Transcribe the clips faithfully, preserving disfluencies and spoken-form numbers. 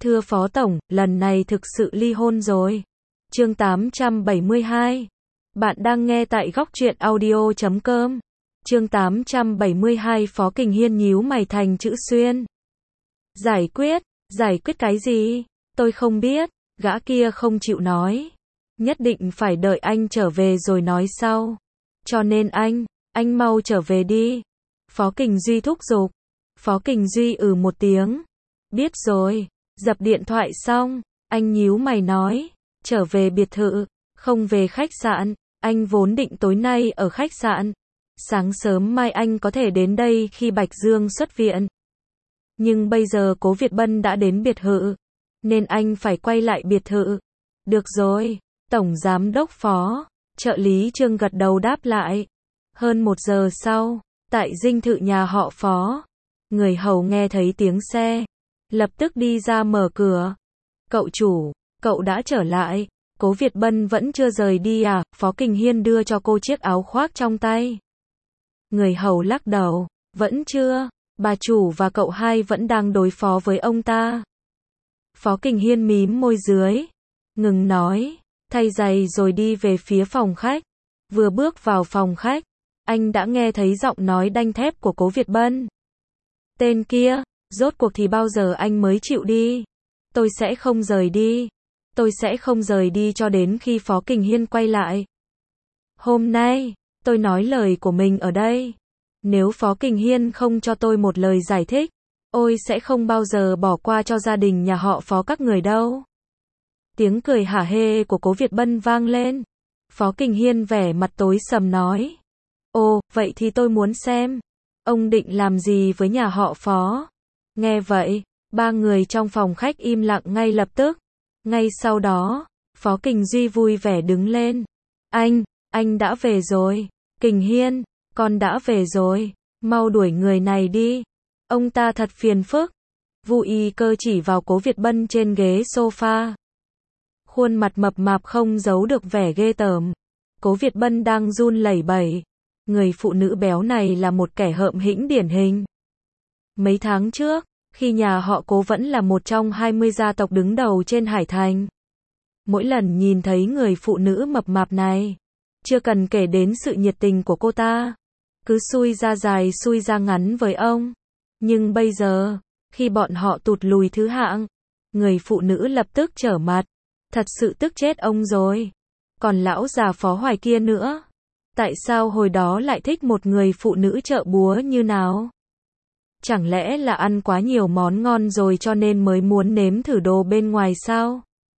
Thưa Phó Tổng, lần này thực sự ly hôn rồi. Chương tám trăm bảy mươi hai. Bạn đang nghe tại góc truyện audio chấm com. Chương tám trăm bảy mươi hai. Phó Kình Hiên nhíu mày thành chữ xuyên. Giải quyết, giải quyết cái gì? Tôi không biết, gã kia không chịu nói. Nhất định phải đợi anh trở về rồi nói sau. Cho nên anh, anh mau trở về đi. Phó Kình Duy thúc giục. Phó Kình Duy ừ một tiếng. Biết rồi. Dập điện thoại xong, anh nhíu mày nói, trở về biệt thự, không về khách sạn, anh vốn định tối nay ở khách sạn. Sáng sớm mai anh có thể đến đây khi Bạch Dương xuất viện. Nhưng bây giờ Cố Việt Bân đã đến biệt thự, nên anh phải quay lại biệt thự. Được rồi, Tổng Giám đốc Phó, trợ lý Trương gật đầu đáp lại. Hơn một giờ sau, tại dinh thự nhà họ Phó, người hầu nghe thấy tiếng xe, lập tức đi ra mở cửa. Cậu chủ, cậu đã trở lại. Cố Việt Bân vẫn chưa rời đi à? Phó Kình Hiên đưa cho cô chiếc áo khoác trong tay. Người hầu lắc đầu, vẫn chưa, bà chủ và cậu hai vẫn đang đối phó với ông ta. Phó Kình Hiên mím môi dưới, ngừng nói, thay giày rồi đi về phía phòng khách. Vừa bước vào phòng khách, anh đã nghe thấy giọng nói đanh thép của Cố Việt Bân. Tên kia, rốt cuộc thì bao giờ anh mới chịu đi? Tôi sẽ không rời đi. Tôi sẽ không rời đi cho đến khi Phó Kình Hiên quay lại. Hôm nay, tôi nói lời của mình ở đây. Nếu Phó Kình Hiên không cho tôi một lời giải thích, ôi sẽ không bao giờ bỏ qua cho gia đình nhà họ Phó các người đâu. Tiếng cười hả hê của Cố Việt Bân vang lên. Phó Kình Hiên vẻ mặt tối sầm nói. Ồ, vậy thì tôi muốn xem. Ông định làm gì với nhà họ Phó? Nghe vậy, ba người trong phòng khách im lặng ngay lập tức. Ngay sau đó, Phó Kình Duy vui vẻ đứng lên. Anh, anh đã về rồi. Kình Hiên, con đã về rồi. Mau đuổi người này đi. Ông ta thật phiền phức. Vu Y Cơ chỉ vào Cố Việt Bân trên ghế sofa. Khuôn mặt mập mạp không giấu được vẻ ghê tởm. Cố Việt Bân đang run lẩy bẩy. Người phụ nữ béo này là một kẻ hợm hĩnh điển hình. Mấy tháng trước, khi nhà họ Cố vẫn là một trong hai mươi gia tộc đứng đầu trên Hải Thành. Mỗi lần nhìn thấy người phụ nữ mập mạp này, chưa cần kể đến sự nhiệt tình của cô ta, cứ xui ra dài xui ra ngắn với ông. Nhưng bây giờ, khi bọn họ tụt lùi thứ hạng, người phụ nữ lập tức trở mặt. Thật sự tức chết ông rồi. Còn lão già Phó Hoài kia nữa. Tại sao hồi đó lại thích một người phụ nữ chợ búa như nào? Chẳng lẽ là ăn quá nhiều món ngon rồi cho nên mới muốn nếm thử đồ bên ngoài sao?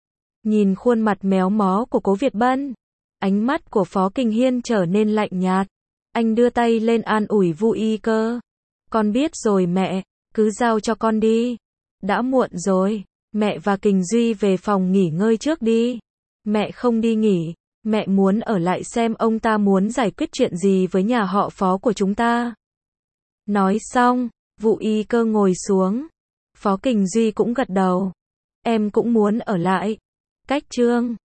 Nhìn khuôn mặt méo mó của Cố Việt Bân, ánh mắt của Phó Kình Hiên trở nên lạnh nhạt. Anh đưa tay lên an ủi Vu Y Cơ. Con biết rồi mẹ, cứ giao cho con đi. Đã muộn rồi, mẹ và Kình Duy về phòng nghỉ ngơi trước đi. Mẹ không đi nghỉ, mẹ muốn ở lại xem ông ta muốn giải quyết chuyện gì với nhà họ Phó của chúng ta. Nói xong, Vu Y Cơ ngồi xuống. Phó Kình Duy cũng gật đầu. Em cũng muốn ở lại. Cách Trương,